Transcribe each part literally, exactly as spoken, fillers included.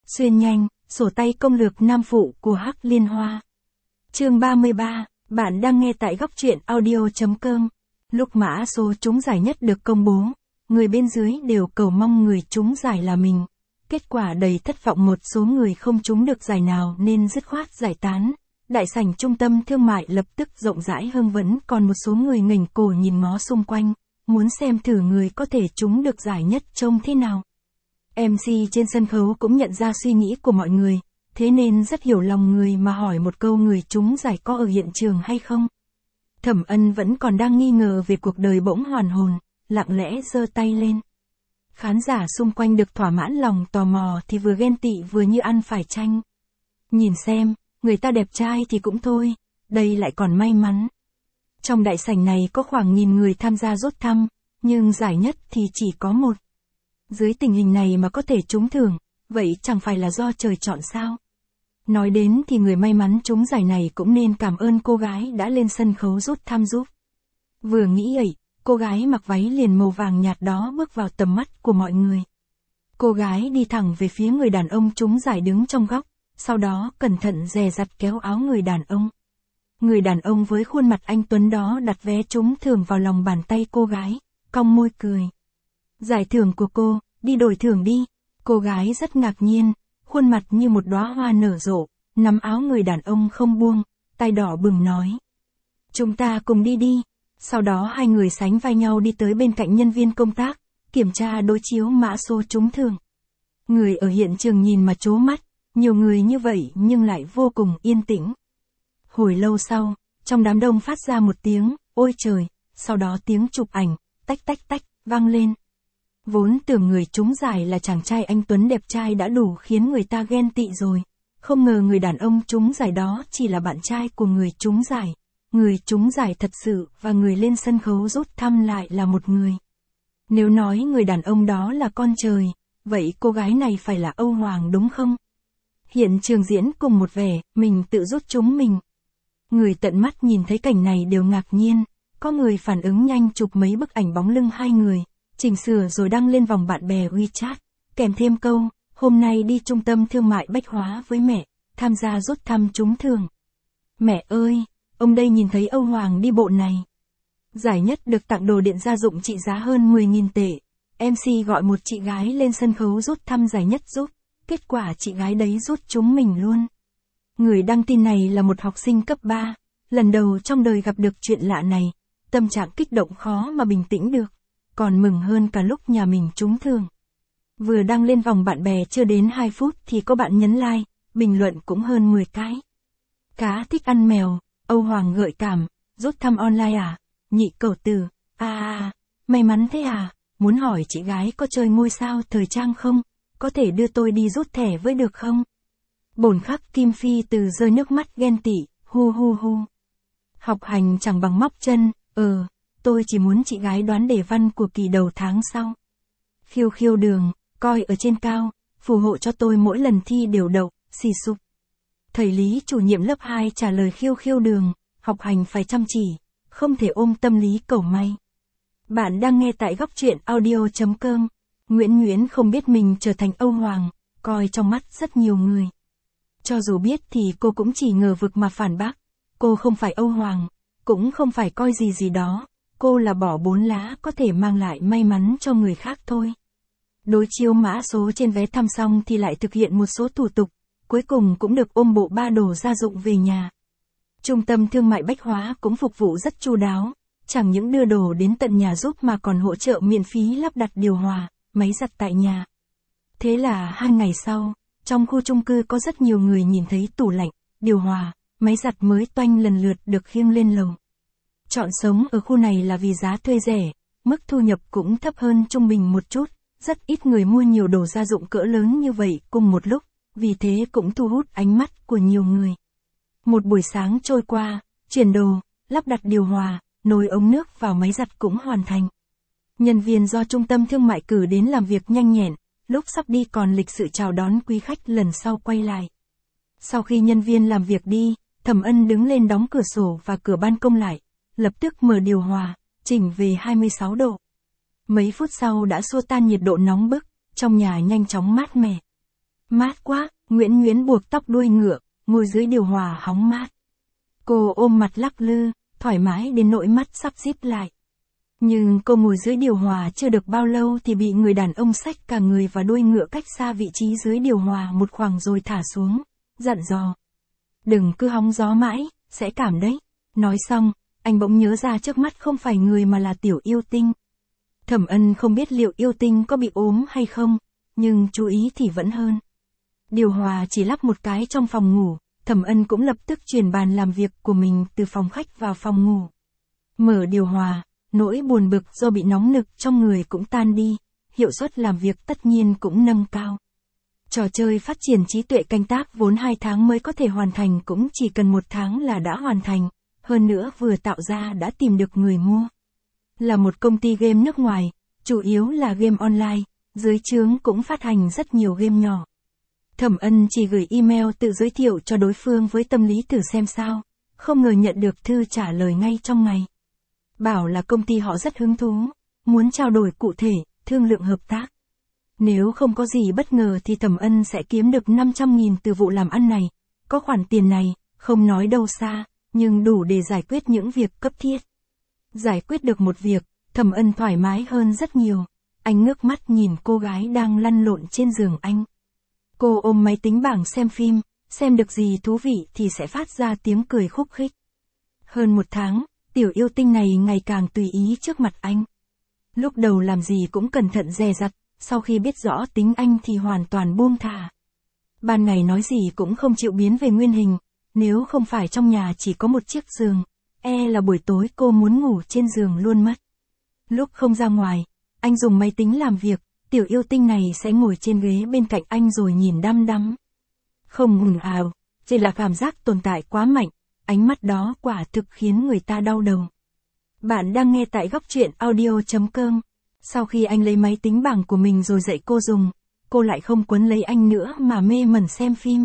Xuyên nhanh, sổ tay công lược nam phụ của Hắc Liên Hoa. Chương ba mươi ba, bạn đang nghe tại góc truyện audio.com. Lúc mã số trúng giải nhất được công bố, người bên dưới đều cầu mong người trúng giải là mình. Kết quả đầy thất vọng, một số người không trúng được giải nào nên dứt khoát giải tán. Đại sảnh trung tâm thương mại lập tức rộng rãi hưng vẫn, còn một số người nghềnh cổ nhìn ngó xung quanh, muốn xem thử người có thể trúng được giải nhất trông thế nào. em xê trên sân khấu cũng nhận ra suy nghĩ của mọi người, thế nên rất hiểu lòng người mà hỏi một câu: người trúng giải có ở hiện trường hay không? Thẩm Ân vẫn còn đang nghi ngờ về cuộc đời, bỗng hoàn hồn, lặng lẽ giơ tay lên. Khán giả xung quanh được thỏa mãn lòng tò mò thì vừa ghen tị vừa như ăn phải chanh. Nhìn xem, người ta đẹp trai thì cũng thôi, đây lại còn may mắn. Trong đại sảnh này có khoảng nghìn người tham gia rút thăm, nhưng giải nhất thì chỉ có một. Dưới tình hình này mà có thể trúng thưởng, vậy chẳng phải là do trời chọn sao? Nói đến thì người may mắn trúng giải này cũng nên cảm ơn cô gái đã lên sân khấu rút thăm giúp. Vừa nghĩ ấy, cô gái mặc váy liền màu vàng nhạt đó bước vào tầm mắt của mọi người. Cô gái đi thẳng về phía người đàn ông trúng giải đứng trong góc, sau đó cẩn thận dè dặt kéo áo người đàn ông. Người đàn ông với khuôn mặt anh tuấn đó đặt vé trúng thưởng vào lòng bàn tay cô gái, cong môi cười. Giải thưởng của cô, đi đổi thưởng đi. Cô gái rất ngạc nhiên, khuôn mặt như một đóa hoa nở rộ, nắm áo người đàn ông không buông, tay đỏ bừng nói: chúng ta cùng đi đi. Sau đó hai người sánh vai nhau đi tới bên cạnh nhân viên công tác, kiểm tra đối chiếu mã số trúng thưởng. Người ở hiện trường nhìn mà trố mắt, nhiều người như vậy nhưng lại vô cùng yên tĩnh. Hồi lâu sau, trong đám đông phát ra một tiếng ôi trời, sau đó tiếng chụp ảnh tách tách tách vang lên. Vốn tưởng người trúng giải là chàng trai anh tuấn đẹp trai đã đủ khiến người ta ghen tị rồi, không ngờ người đàn ông trúng giải đó chỉ là bạn trai của người trúng giải. Người trúng giải thật sự và người lên sân khấu rút thăm lại là một người. Nếu nói người đàn ông đó là con trời, vậy cô gái này phải là Âu Hoàng đúng không? Hiện trường diễn cùng một vẻ, mình tự rút trúng mình. Người tận mắt nhìn thấy cảnh này đều ngạc nhiên, có người phản ứng nhanh chụp mấy bức ảnh bóng lưng hai người, chỉnh sửa rồi đăng lên vòng bạn bè WeChat, kèm thêm câu: hôm nay đi trung tâm thương mại Bách Hóa với mẹ, tham gia rút thăm trúng thưởng. Mẹ ơi! Ông đây nhìn thấy Âu Hoàng đi bộ này. Giải nhất được tặng đồ điện gia dụng trị giá hơn mười nghìn tệ. em xê gọi một chị gái lên sân khấu rút thăm giải nhất giúp. Kết quả chị gái đấy rút trúng mình luôn. Người đăng tin này là một học sinh cấp ba. Lần đầu trong đời gặp được chuyện lạ này. Tâm trạng kích động khó mà bình tĩnh được. Còn mừng hơn cả lúc nhà mình trúng thưởng. Vừa đăng lên vòng bạn bè chưa đến hai phút thì có bạn nhấn like, bình luận cũng hơn mười cái. Cá thích ăn mèo. Âu Hoàng gợi cảm, rút thăm online à? Nhị cẩu tử, à à, may mắn thế à? Muốn hỏi chị gái có chơi ngôi sao thời trang không? Có thể đưa tôi đi rút thẻ với được không? Bổn khắc Kim Phi từ rơi nước mắt ghen tị, hu hu hu. Học hành chẳng bằng móc chân, ờ, tôi chỉ muốn chị gái đoán đề văn của kỳ đầu tháng sau. Khiêu khiêu đường, coi ở trên cao, phù hộ cho tôi mỗi lần thi đều đậu, xì sụp. Thầy Lý chủ nhiệm lớp hai trả lời khiêu khiêu đường, học hành phải chăm chỉ, không thể ôm tâm lý cầu may. Bạn đang nghe tại góc truyện audio.com. Nguyễn Nguyễn không biết mình trở thành Âu Hoàng, coi trong mắt rất nhiều người. Cho dù biết thì cô cũng chỉ ngờ vực mà phản bác. Cô không phải Âu Hoàng, cũng không phải coi gì gì đó, cô là bỏ bốn lá có thể mang lại may mắn cho người khác thôi. Đối chiếu mã số trên vé thăm xong thì lại thực hiện một số thủ tục. Cuối cùng cũng được ôm bộ ba đồ gia dụng về nhà. Trung tâm thương mại Bách Hóa cũng phục vụ rất chu đáo, chẳng những đưa đồ đến tận nhà giúp mà còn hỗ trợ miễn phí lắp đặt điều hòa, máy giặt tại nhà. Thế là hai ngày sau, trong khu chung cư có rất nhiều người nhìn thấy tủ lạnh, điều hòa, máy giặt mới toanh lần lượt được khiêng lên lầu. Chọn sống ở khu này là vì giá thuê rẻ, mức thu nhập cũng thấp hơn trung bình một chút, rất ít người mua nhiều đồ gia dụng cỡ lớn như vậy cùng một lúc. Vì thế cũng thu hút ánh mắt của nhiều người. Một buổi sáng trôi qua, chuyển đồ, lắp đặt điều hòa, nối ống nước vào máy giặt cũng hoàn thành. Nhân viên do trung tâm thương mại cử đến làm việc nhanh nhẹn, lúc sắp đi còn lịch sự chào đón quý khách lần sau quay lại. Sau khi nhân viên làm việc đi, Thẩm Ân đứng lên đóng cửa sổ và cửa ban công lại, lập tức mở điều hòa, chỉnh về hai mươi sáu độ. Mấy phút sau đã xua tan nhiệt độ nóng bức, trong nhà nhanh chóng mát mẻ. Mát quá, Nguyễn Nguyễn buộc tóc đuôi ngựa, ngồi dưới điều hòa hóng mát. Cô ôm mặt lắc lư, thoải mái đến nỗi mắt sắp díp lại. Nhưng cô ngồi dưới điều hòa chưa được bao lâu thì bị người đàn ông xách cả người và đuôi ngựa cách xa vị trí dưới điều hòa một khoảng rồi thả xuống, dặn dò. Đừng cứ hóng gió mãi, sẽ cảm đấy. Nói xong, anh bỗng nhớ ra trước mắt không phải người mà là Tiểu Yêu Tinh. Thẩm Ân không biết liệu Yêu Tinh có bị ốm hay không, nhưng chú ý thì vẫn hơn. Điều hòa chỉ lắp một cái trong phòng ngủ, Thẩm Ân cũng lập tức chuyển bàn làm việc của mình từ phòng khách vào phòng ngủ. Mở điều hòa, nỗi buồn bực do bị nóng nực trong người cũng tan đi, hiệu suất làm việc tất nhiên cũng nâng cao. Trò chơi phát triển trí tuệ canh tác vốn hai tháng mới có thể hoàn thành cũng chỉ cần một tháng là đã hoàn thành, hơn nữa vừa tạo ra đã tìm được người mua. Là một công ty game nước ngoài, chủ yếu là game online, dưới trướng cũng phát hành rất nhiều game nhỏ. Thẩm Ân chỉ gửi email tự giới thiệu cho đối phương với tâm lý thử xem sao, không ngờ nhận được thư trả lời ngay trong ngày. Bảo là công ty họ rất hứng thú, muốn trao đổi cụ thể, thương lượng hợp tác. Nếu không có gì bất ngờ thì Thẩm Ân sẽ kiếm được năm trăm nghìn từ vụ làm ăn này, có khoản tiền này, không nói đâu xa, nhưng đủ để giải quyết những việc cấp thiết. Giải quyết được một việc, Thẩm Ân thoải mái hơn rất nhiều. Anh ngước mắt nhìn cô gái đang lăn lộn trên giường anh. Cô ôm máy tính bảng xem phim, xem được gì thú vị thì sẽ phát ra tiếng cười khúc khích. Hơn một tháng, Tiểu Yêu Tinh này ngày càng tùy ý trước mặt anh. Lúc đầu làm gì cũng cẩn thận dè dặt, sau khi biết rõ tính anh thì hoàn toàn buông thả. Ban ngày nói gì cũng không chịu biến về nguyên hình, nếu không phải trong nhà chỉ có một chiếc giường, e là buổi tối cô muốn ngủ trên giường luôn mất. Lúc không ra ngoài, anh dùng máy tính làm việc, Tiểu Yêu Tinh này sẽ ngồi trên ghế bên cạnh anh rồi nhìn đăm đăm. Không ồn ào, chỉ là cảm giác tồn tại quá mạnh, ánh mắt đó quả thực khiến người ta đau đầu. Bạn đang nghe tại góc truyện audio chấm com. Sau khi anh lấy máy tính bảng của mình rồi dạy cô dùng, cô lại không quấn lấy anh nữa mà mê mẩn xem phim.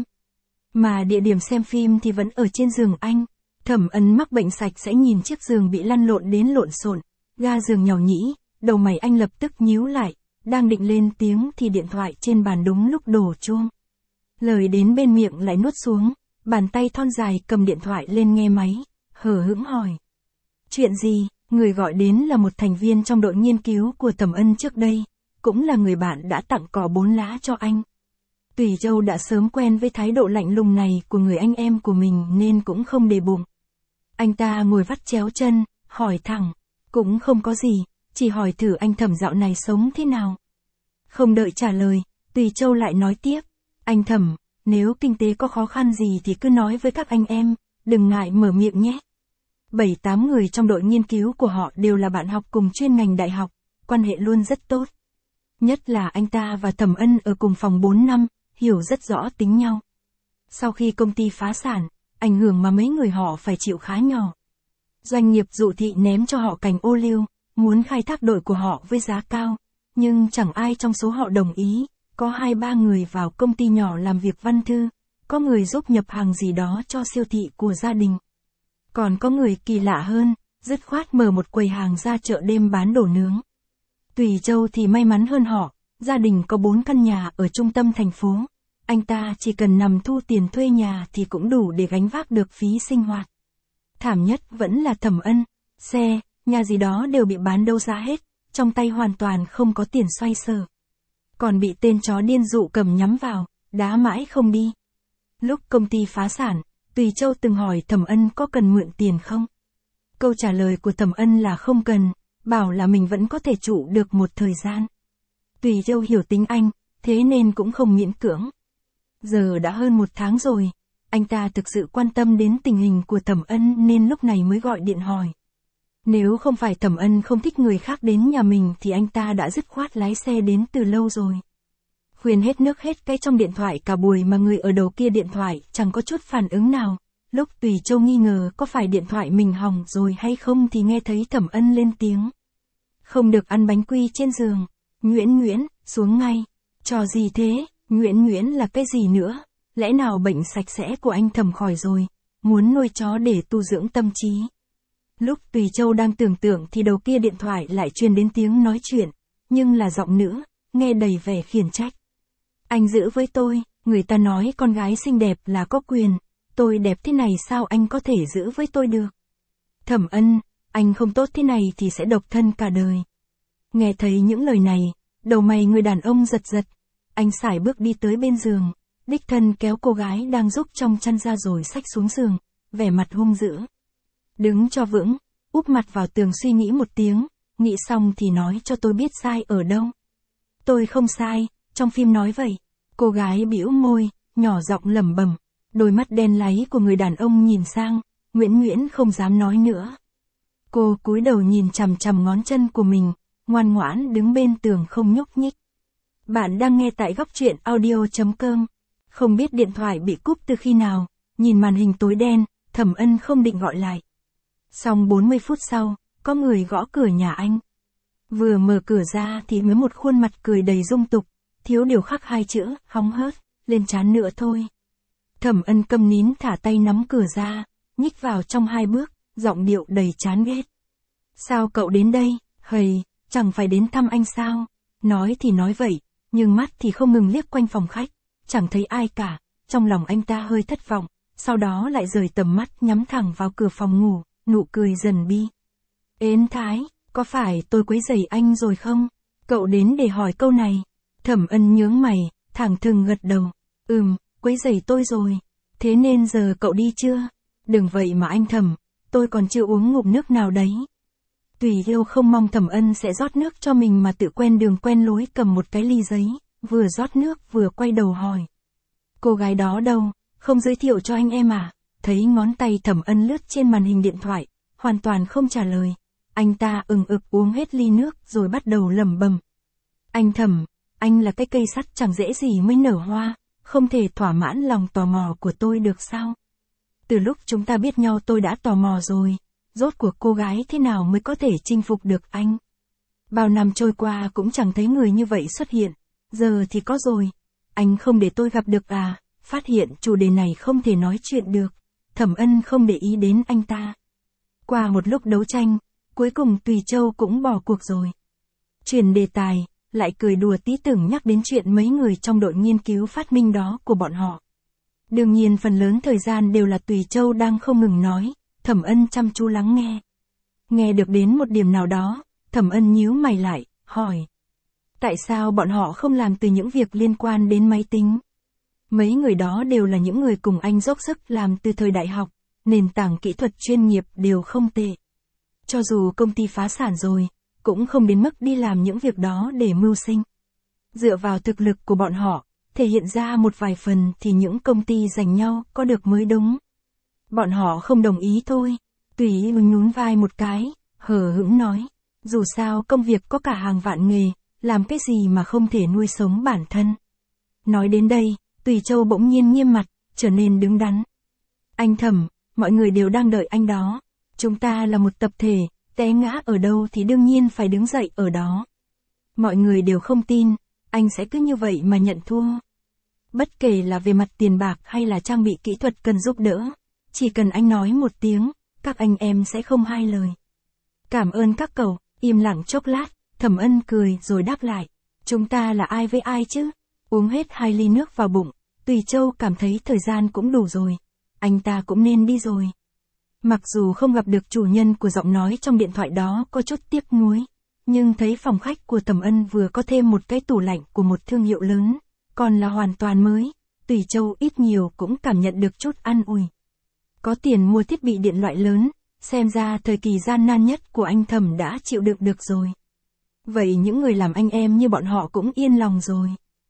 Mà địa điểm xem phim thì vẫn ở trên giường anh. Thẩm Ân mắc bệnh sạch sẽ nhìn chiếc giường bị lăn lộn đến lộn xộn, ga giường nhàu nhĩ, đầu mày anh lập tức nhíu lại, đang định lên tiếng thì điện thoại trên bàn đúng lúc đổ chuông. Lời đến bên miệng lại nuốt xuống, bàn tay thon dài cầm điện thoại lên nghe máy, hờ hững hỏi. Chuyện gì? Người gọi đến là một thành viên trong đội nghiên cứu của Thẩm Ân trước đây, cũng là người bạn đã tặng cỏ bốn lá cho anh. Tùy Châu đã sớm quen với thái độ lạnh lùng này của người anh em của mình nên cũng không để bụng. Anh ta ngồi vắt chéo chân, hỏi thẳng, cũng không có gì, chỉ hỏi thử anh Thẩm dạo này sống thế nào. Không đợi trả lời, Tùy Châu lại nói tiếp, anh Thẩm, nếu kinh tế có khó khăn gì thì cứ nói với các anh em, đừng ngại mở miệng nhé. Bảy tám người trong đội nghiên cứu của họ đều là bạn học cùng chuyên ngành đại học, quan hệ luôn rất tốt. Nhất là anh ta và Thẩm Ân ở cùng phòng bốn năm, hiểu rất rõ tính nhau. Sau khi công ty phá sản, ảnh hưởng mà mấy người họ phải chịu khá nhỏ. Doanh nghiệp dụ thị ném cho họ cành ô liu, muốn khai thác đội của họ với giá cao, nhưng chẳng ai trong số họ đồng ý, có hai ba người vào công ty nhỏ làm việc văn thư, có người giúp nhập hàng gì đó cho siêu thị của gia đình. Còn có người kỳ lạ hơn, dứt khoát mở một quầy hàng ra chợ đêm bán đồ nướng. Tùy Châu thì may mắn hơn họ, gia đình có bốn căn nhà ở trung tâm thành phố. Anh ta chỉ cần nằm thu tiền thuê nhà thì cũng đủ để gánh vác được phí sinh hoạt. Thảm nhất vẫn là Thẩm Ân, xe, nhà gì đó đều bị bán đấu giá hết, trong tay hoàn toàn không có tiền xoay sở. Còn bị tên chó điên dụ cầm nhắm vào, đá mãi không đi. Lúc công ty phá sản, Tùy Châu từng hỏi Thẩm Ân có cần mượn tiền không? Câu trả lời của Thẩm Ân là không cần, bảo là mình vẫn có thể trụ được một thời gian. Tùy Châu hiểu tính anh, thế nên cũng không miễn cưỡng. Giờ đã hơn một tháng rồi, anh ta thực sự quan tâm đến tình hình của Thẩm Ân nên lúc này mới gọi điện hỏi. Nếu không phải Thẩm Ân không thích người khác đến nhà mình thì anh ta đã dứt khoát lái xe đến từ lâu rồi. Khuyên hết nước hết cái trong điện thoại cả buổi mà người ở đầu kia điện thoại chẳng có chút phản ứng nào. Lúc Tùy Châu nghi ngờ có phải điện thoại mình hỏng rồi hay không thì nghe thấy Thẩm Ân lên tiếng. Không được ăn bánh quy trên giường. Nguyễn Nguyễn, xuống ngay. Trò gì thế? Nguyễn Nguyễn là cái gì nữa? Lẽ nào bệnh sạch sẽ của anh Thẩm khỏi rồi? Muốn nuôi chó để tu dưỡng tâm trí. Lúc Tùy Châu đang tưởng tượng thì đầu kia điện thoại lại truyền đến tiếng nói chuyện, nhưng là giọng nữ, nghe đầy vẻ khiển trách. Anh giữ với tôi, Người ta nói con gái xinh đẹp là có quyền, tôi đẹp thế này sao anh có thể giữ với tôi được? Thẩm Ân, anh không tốt thế này thì sẽ độc thân cả đời. Nghe thấy những lời này, đầu mày người đàn ông giật giật. Anh sải bước đi tới bên giường, đích thân kéo cô gái đang giúp trong chăn ra rồi xách xuống giường, vẻ mặt hung dữ. Đứng cho vững, úp mặt vào tường suy nghĩ một tiếng, nghĩ xong thì nói cho tôi biết sai ở đâu. Tôi không sai, trong phim nói vậy. Cô gái bĩu môi, nhỏ giọng lẩm bẩm, đôi mắt đen láy của người đàn ông nhìn sang, Nguyễn Nguyễn không dám nói nữa. Cô cúi đầu nhìn chằm chằm ngón chân của mình, ngoan ngoãn đứng bên tường không nhúc nhích. Bạn đang nghe tại góc truyện audio chấm com. Không biết điện thoại bị cúp từ khi nào, nhìn màn hình tối đen, Thẩm Ân không định gọi lại. Xong bốn mươi phút sau, có người gõ cửa nhà anh. Vừa mở cửa ra thì mới một khuôn mặt cười đầy dung tục, thiếu điều khắc hai chữ, hóng hớt, lên trán nữa thôi. Thẩm Ân câm nín thả tay nắm cửa ra, nhích vào trong hai bước, giọng điệu đầy chán ghét. Sao cậu đến đây, hầy, chẳng phải đến thăm anh sao? Nói thì nói vậy, nhưng mắt thì không ngừng liếc quanh phòng khách, chẳng thấy ai cả, trong lòng anh ta hơi thất vọng, sau đó lại rời tầm mắt nhắm thẳng vào cửa phòng ngủ, nụ cười dần bi. Ến Thái, có phải tôi quấy rầy anh rồi không? Cậu đến để hỏi câu này. Thẩm Ân nhướng mày, thẳng thừng gật đầu. Ừm, quấy rầy tôi rồi. Thế nên giờ cậu đi chưa? Đừng vậy mà anh Thẩm, tôi còn chưa uống ngụm nước nào đấy. Tùy Yêu không mong Thẩm Ân sẽ rót nước cho mình mà tự quen đường quen lối cầm một cái ly giấy, vừa rót nước vừa quay đầu hỏi. Cô gái đó đâu, không giới thiệu cho anh em à? Thấy ngón tay Thẩm Ân lướt trên màn hình điện thoại, hoàn toàn không trả lời. Anh ta ừng ực uống hết ly nước rồi bắt đầu lẩm bẩm. Anh Thẩm, anh là cái cây sắt chẳng dễ gì mới nở hoa, không thể thỏa mãn lòng tò mò của tôi được sao? Từ lúc chúng ta biết nhau tôi đã tò mò rồi, rốt cuộc cô gái thế nào mới có thể chinh phục được anh? Bao năm trôi qua cũng chẳng thấy người như vậy xuất hiện, giờ thì có rồi. Anh không để tôi gặp được à? Phát hiện chủ đề này không thể nói chuyện được. Thẩm Ân không để ý đến anh ta. Qua một lúc đấu tranh, cuối cùng Tùy Châu cũng bỏ cuộc rồi. Chuyển đề tài, lại cười đùa tí tưởng nhắc đến chuyện mấy người trong đội nghiên cứu phát minh đó của bọn họ. Đương nhiên phần lớn thời gian đều là Tùy Châu đang không ngừng nói, Thẩm Ân chăm chú lắng nghe. Nghe được đến một điểm nào đó, Thẩm Ân nhíu mày lại, hỏi. Tại sao bọn họ không làm từ những việc liên quan đến máy tính? Mấy người đó đều là những người cùng anh dốc sức làm từ thời đại học, nền tảng kỹ thuật chuyên nghiệp đều không tệ. Cho dù công ty phá sản rồi, cũng không đến mức đi làm những việc đó để mưu sinh. Dựa vào thực lực của bọn họ, thể hiện ra một vài phần thì những công ty giành nhau có được mới đúng. Bọn họ không đồng ý thôi. Tùy Yêu nhún vai một cái, hờ hững nói. Dù sao công việc có cả hàng vạn nghề, làm cái gì mà không thể nuôi sống bản thân. Nói đến đây, Tùy Châu bỗng nhiên nghiêm mặt, trở nên đứng đắn. Anh Thẩm, mọi người đều đang đợi anh đó. Chúng ta là một tập thể, té ngã ở đâu thì đương nhiên phải đứng dậy ở đó. Mọi người đều không tin, anh sẽ cứ như vậy mà nhận thua. Bất kể là về mặt tiền bạc hay là trang bị kỹ thuật cần giúp đỡ, chỉ cần anh nói một tiếng, các anh em sẽ không hai lời. Cảm ơn các cậu. Im lặng chốc lát, Thẩm Ân cười rồi đáp lại. Chúng ta là ai với ai chứ? Uống hết hai ly nước vào bụng, Tùy Châu cảm thấy thời gian cũng đủ rồi. Anh ta cũng nên đi rồi. Mặc dù không gặp được chủ nhân của giọng nói trong điện thoại đó có chút tiếc nuối, nhưng thấy phòng khách của Thẩm Ân vừa có thêm một cái tủ lạnh của một thương hiệu lớn, còn là hoàn toàn mới, Tùy Châu ít nhiều cũng cảm nhận được chút an ủi. Có tiền mua thiết bị điện loại lớn, xem ra thời kỳ gian nan nhất của anh Thẩm đã chịu đựng được rồi. Vậy những người làm anh em như bọn họ cũng yên lòng rồi.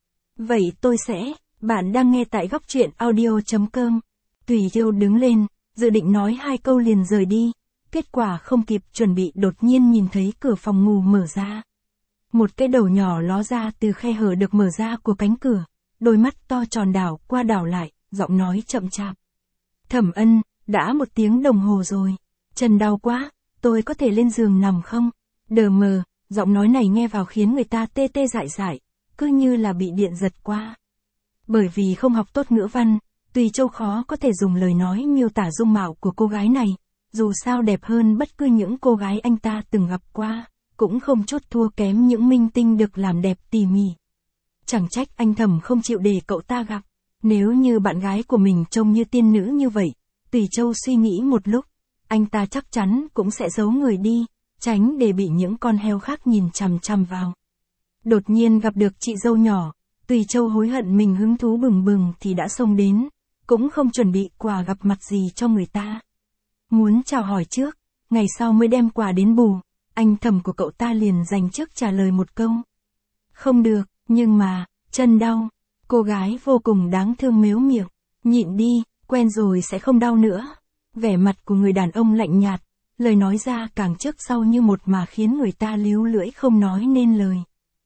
Vậy tôi sẽ, bạn đang nghe tại góc truyện audio chấm com. Tùy Yêu đứng lên, dự định nói hai câu liền rời đi, kết quả không kịp chuẩn bị đột nhiên nhìn thấy cửa phòng ngủ mở ra. Một cái đầu nhỏ ló ra từ khe hở được mở ra của cánh cửa, đôi mắt to tròn đảo qua đảo lại, giọng nói chậm chạp. Thẩm Ân, đã một tiếng đồng hồ rồi, chân đau quá, tôi có thể lên giường nằm không? Đờ mờ, giọng nói này nghe vào khiến người ta tê tê dại dại, cứ như là bị điện giật qua. Bởi vì không học tốt ngữ văn, Tùy Châu khó có thể dùng lời nói miêu tả dung mạo của cô gái này, dù sao đẹp hơn bất cứ những cô gái anh ta từng gặp qua, cũng không chút thua kém những minh tinh được làm đẹp tỉ mỉ. Chẳng trách anh Thẩm không chịu để cậu ta gặp. Nếu như bạn gái của mình trông như tiên nữ như vậy, Tùy Châu suy nghĩ một lúc, anh ta chắc chắn cũng sẽ giấu người đi, tránh để bị những con heo khác nhìn chằm chằm vào. Đột nhiên gặp được chị dâu nhỏ, Tùy Châu hối hận mình hứng thú bừng bừng thì đã xông đến, cũng không chuẩn bị quà gặp mặt gì cho người ta. Muốn chào hỏi trước, ngày sau mới đem quà đến bù, anh thầm của cậu ta liền dành trước trả lời một câu. Không được, nhưng mà, chân đau. Cô gái vô cùng đáng thương mếu miệng, nhịn đi, quen rồi sẽ không đau nữa. Vẻ mặt của người đàn ông lạnh nhạt, lời nói ra càng trước sau như một mà khiến người ta líu lưỡi không nói nên lời.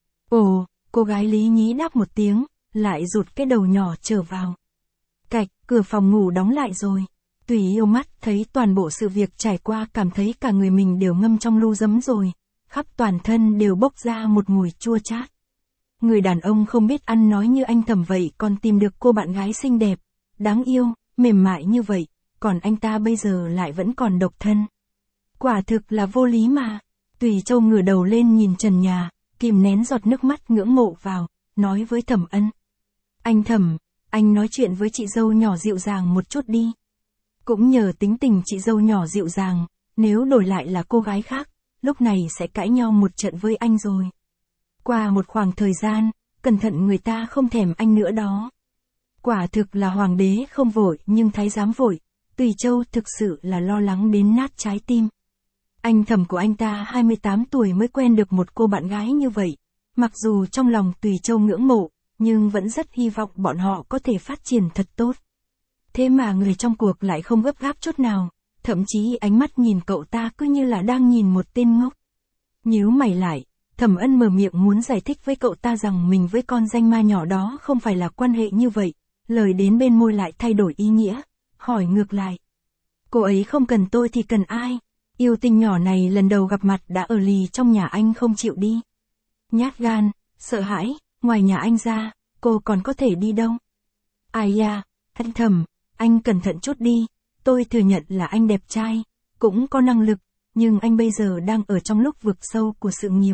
Ồ, cô gái lý nhí đáp một tiếng, lại rụt cái đầu nhỏ trở vào. Cạch, cửa phòng ngủ đóng lại rồi. Tùy Yêu mắt thấy toàn bộ sự việc trải qua cảm thấy cả người mình đều ngâm trong lu giấm rồi, khắp toàn thân đều bốc ra một mùi chua chát. Người đàn ông không biết ăn nói như anh Thẩm vậy còn tìm được cô bạn gái xinh đẹp, đáng yêu, mềm mại như vậy, còn anh ta bây giờ lại vẫn còn độc thân. Quả thực là vô lý mà. Tùy Châu ngửa đầu lên nhìn trần nhà, kìm nén giọt nước mắt ngưỡng mộ vào, nói với Thẩm Ân. Anh Thẩm, anh nói chuyện với chị dâu nhỏ dịu dàng một chút đi. Cũng nhờ tính tình chị dâu nhỏ dịu dàng, nếu đổi lại là cô gái khác, lúc này sẽ cãi nhau một trận với anh rồi. Qua một khoảng thời gian, cẩn thận người ta không thèm anh nữa đó. Quả thực là hoàng đế không vội nhưng thái giám vội, Tùy Châu thực sự là lo lắng đến nát trái tim. Anh Thẩm của anh ta hai mươi tám tuổi mới quen được một cô bạn gái như vậy, mặc dù trong lòng Tùy Châu ngưỡng mộ, nhưng vẫn rất hy vọng bọn họ có thể phát triển thật tốt. Thế mà người trong cuộc lại không gấp gáp chút nào, thậm chí ánh mắt nhìn cậu ta cứ như là đang nhìn một tên ngốc. Nhíu mày lại, Thẩm Ân mở miệng muốn giải thích với cậu ta rằng mình với con danh ma nhỏ đó không phải là quan hệ như vậy, lời đến bên môi lại thay đổi ý nghĩa, hỏi ngược lại. Cô ấy không cần tôi thì cần ai? Yêu tinh nhỏ này lần đầu gặp mặt đã ở lì trong nhà anh không chịu đi. Nhát gan, sợ hãi, ngoài nhà anh ra, cô còn có thể đi đâu? Ai da, anh Thẩm, anh cẩn thận chút đi, tôi thừa nhận là anh đẹp trai, cũng có năng lực, nhưng anh bây giờ đang ở trong lúc vực sâu của sự nghiệp.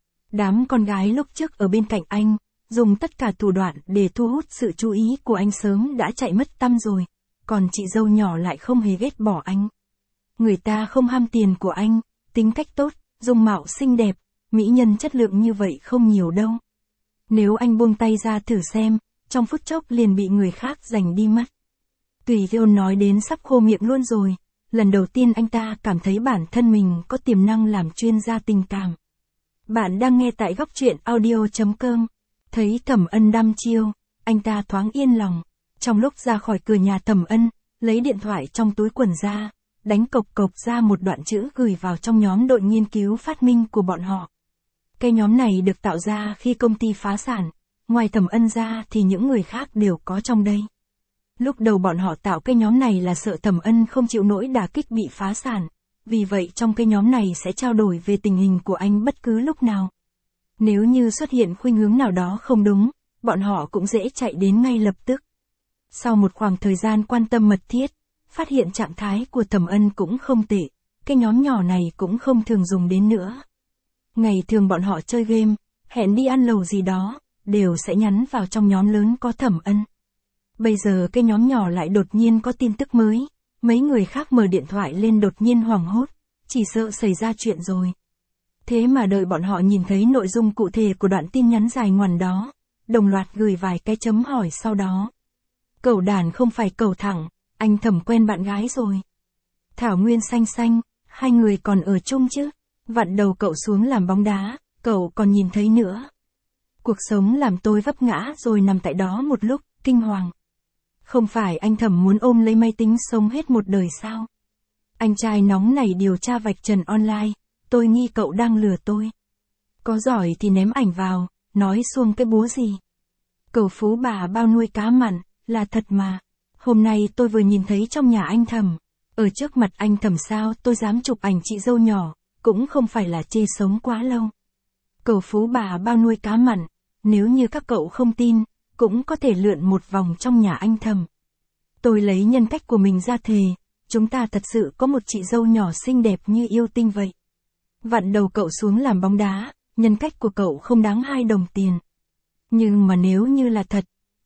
Đám con gái lúc trước ở bên cạnh anh, dùng tất cả thủ đoạn để thu hút sự chú ý của anh sớm đã chạy mất tăm rồi, còn chị dâu nhỏ lại không hề ghét bỏ anh. Người ta không ham tiền của anh, tính cách tốt, dung mạo xinh đẹp, mỹ nhân chất lượng như vậy không nhiều đâu. Nếu anh buông tay ra thử xem, trong phút chốc liền bị người khác giành đi mất. Tùy Yêu nói đến sắp khô miệng luôn rồi, lần đầu tiên anh ta cảm thấy bản thân mình có tiềm năng làm chuyên gia tình cảm. Bạn đang nghe tại góc truyện audio chấm com. Thấy Thẩm Ân đăm chiêu, anh ta thoáng yên lòng. Trong lúc ra khỏi cửa nhà Thẩm Ân, lấy điện thoại trong túi quần ra, đánh cộc cộc ra một đoạn chữ gửi vào trong nhóm đội nghiên cứu phát minh của bọn họ. Cái nhóm này được tạo ra khi công ty phá sản, ngoài Thẩm Ân ra thì những người khác đều có trong đây. Lúc đầu bọn họ tạo cái nhóm này là sợ Thẩm Ân không chịu nổi đả kích bị phá sản, vì vậy trong cái nhóm này sẽ trao đổi về tình hình của anh bất cứ lúc nào. Nếu như xuất hiện khuynh hướng nào đó không đúng, bọn họ cũng dễ chạy đến ngay lập tức. Sau một khoảng thời gian quan tâm mật thiết, phát hiện trạng thái của Thẩm Ân cũng không tệ, cái nhóm nhỏ này cũng không thường dùng đến nữa. Ngày thường bọn họ chơi game, hẹn đi ăn lẩu gì đó, đều sẽ nhắn vào trong nhóm lớn có Thẩm Ân. Bây giờ cái nhóm nhỏ lại đột nhiên có tin tức mới, mấy người khác mở điện thoại lên đột nhiên hoảng hốt, chỉ sợ xảy ra chuyện rồi. Thế mà đợi bọn họ nhìn thấy nội dung cụ thể của đoạn tin nhắn dài ngoằng đó, đồng loạt gửi vài cái chấm hỏi sau đó. Cẩu đàn không phải cẩu thẳng, anh Thẩm quen bạn gái rồi. Thảo nguyên xanh xanh, hai người còn ở chung chứ, vặn đầu cậu xuống làm bóng đá, cậu còn nhìn thấy nữa. Cuộc sống làm tôi vấp ngã rồi nằm tại đó một lúc, kinh hoàng. Không phải anh Thẩm muốn ôm lấy máy tính sống hết một đời sao? Anh trai nóng này điều tra vạch trần online, tôi nghi cậu đang lừa tôi. Có giỏi thì ném ảnh vào, nói xuông cái búa gì. Cầu phú bà bao nuôi cá mặn, là thật mà. Hôm nay tôi vừa nhìn thấy trong nhà anh Thẩm, ở trước mặt anh Thẩm sao tôi dám chụp ảnh chị dâu nhỏ, cũng không phải là chê sống quá lâu. Cầu phú bà bao nuôi cá mặn, nếu như các cậu không tin, cũng có thể lượn một vòng trong nhà anh Thẩm. Tôi lấy nhân cách của mình ra thề, chúng ta thật sự có một chị dâu nhỏ xinh đẹp như yêu tinh vậy. Vặn đầu cậu xuống làm bóng đá, nhân cách của cậu không đáng hai đồng tiền. Nhưng mà nếu như là thật,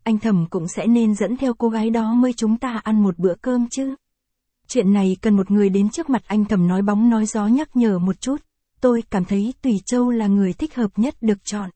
anh Thẩm cũng sẽ nên dẫn theo cô gái đó mới chúng ta ăn một bữa cơm chứ. Chuyện này cần một người đến trước mặt anh Thẩm nói bóng nói gió nhắc nhở một chút, tôi cảm thấy Tùy Châu là người thích hợp nhất được chọn.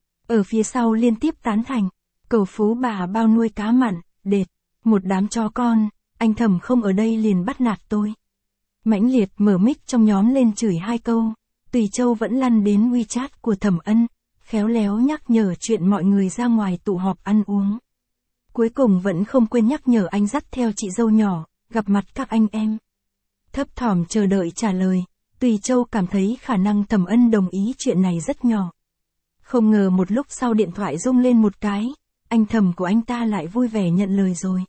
Ở phía sau liên tiếp tán thành, cầu phú bà bao nuôi cá mặn, đệt, một đám chó con, anh Thẩm không ở đây liền bắt nạt tôi. Mãnh liệt mở mic trong nhóm lên chửi hai câu, Tùy Châu vẫn lăn đến WeChat của Thẩm Ân, khéo léo nhắc nhở chuyện mọi người ra ngoài tụ họp ăn uống. Cuối cùng vẫn không quên nhắc nhở anh dắt theo chị dâu nhỏ, gặp mặt các anh em. Thấp thỏm chờ đợi trả lời, Tùy Châu cảm thấy khả năng Thẩm Ân đồng ý chuyện này rất nhỏ. Không ngờ một lúc sau điện thoại rung lên một cái, anh Thẩm của anh ta lại vui vẻ nhận lời rồi.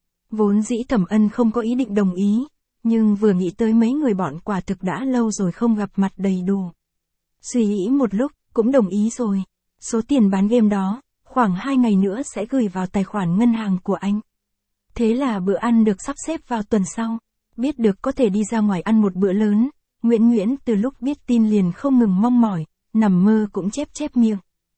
Vốn dĩ Thẩm Ân không có ý định đồng ý, nhưng vừa nghĩ tới mấy người bọn quả thực đã lâu rồi không gặp mặt đầy đủ. Suy nghĩ một lúc, cũng đồng ý rồi. Số tiền bán game đó, khoảng hai ngày nữa sẽ gửi vào tài khoản ngân hàng của anh. Thế là bữa ăn được sắp xếp vào tuần sau. Biết được có thể đi ra ngoài ăn một bữa lớn, Nguyễn Nguyễn từ lúc biết tin liền không ngừng mong mỏi, nằm mơ cũng chép chép miệng.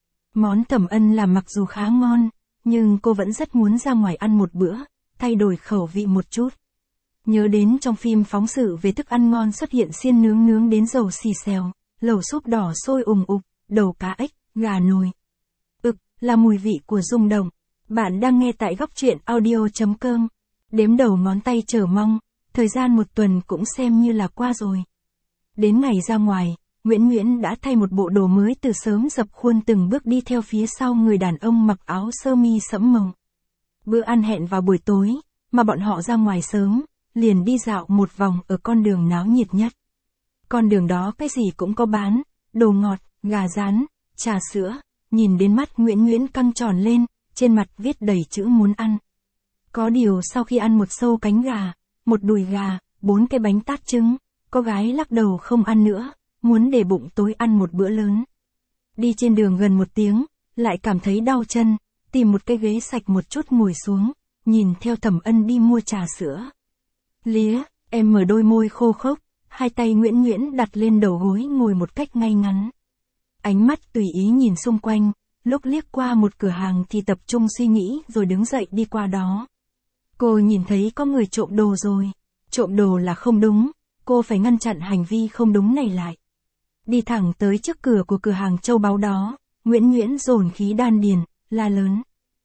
Món Thẩm Ân làm mặc dù khá ngon, nhưng cô vẫn rất muốn ra ngoài ăn một bữa, thay đổi khẩu vị một chút. Nhớ đến trong phim phóng sự về thức ăn ngon xuất hiện xiên nướng nướng đến dầu xì xèo, lẩu súp đỏ sôi ùng ục, đầu cá ếch, gà nồi. Ực, là mùi vị của rung động. Bạn đang nghe tại góc truyện audio chấm com. Đếm đầu ngón tay chờ mong, thời gian một tuần cũng xem như là qua rồi. Đến ngày ra ngoài, Nguyễn Nguyễn đã thay một bộ đồ mới từ sớm dập khuôn từng bước đi theo phía sau người đàn ông mặc áo sơ mi sẫm màu. Bữa ăn hẹn vào buổi tối, mà bọn họ ra ngoài sớm, liền đi dạo một vòng ở con đường náo nhiệt nhất. Con đường đó cái gì cũng có bán, đồ ngọt, gà rán, trà sữa, nhìn đến mắt Nguyễn Nguyễn căng tròn lên, trên mặt viết đầy chữ muốn ăn. Có điều sau khi ăn một xâu cánh gà, một đùi gà, bốn cái bánh tát trứng, có gái lắc đầu không ăn nữa, muốn để bụng tối ăn một bữa lớn. Đi trên đường gần một tiếng, lại cảm thấy đau chân, tìm một cái ghế sạch một chút ngồi xuống, nhìn theo Thẩm Ân đi mua trà sữa. Lía, em mở đôi môi khô khốc, hai tay Nguyễn Nguyễn đặt lên đầu gối ngồi một cách ngay ngắn. Ánh mắt tùy ý nhìn xung quanh, lúc liếc qua một cửa hàng thì tập trung suy nghĩ rồi đứng dậy đi qua đó. Cô nhìn thấy có người trộm đồ rồi. Trộm đồ là không đúng, cô phải ngăn chặn hành vi không đúng này lại. Đi thẳng tới trước cửa của cửa hàng châu báu đó, Nguyễn Nguyễn dồn khí đan điền, la lớn.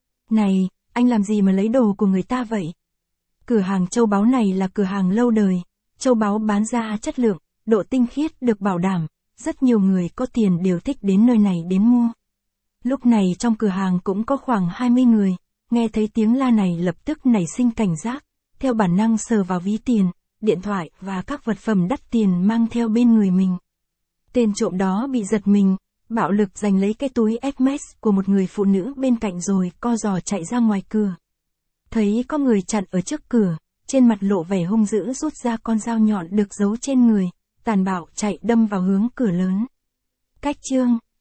Này, anh làm gì mà lấy đồ của người ta vậy? Cửa hàng châu báu này là cửa hàng lâu đời, châu báu bán ra chất lượng, độ tinh khiết được bảo đảm, rất nhiều người có tiền đều thích đến nơi này đến mua. Lúc này trong cửa hàng cũng có khoảng hai mươi người, nghe thấy tiếng la này lập tức nảy sinh cảnh giác, theo bản năng sờ vào ví tiền, điện thoại và các vật phẩm đắt tiền mang theo bên người mình. Tên trộm đó bị giật mình, bạo lực giành lấy cái túi Hermes của một người phụ nữ bên cạnh rồi co giò chạy ra ngoài cửa. Thấy có người chặn ở trước cửa, trên mặt lộ vẻ hung dữ rút ra con dao nhọn được giấu trên người, tàn bạo chạy đâm vào hướng cửa lớn. Cách chương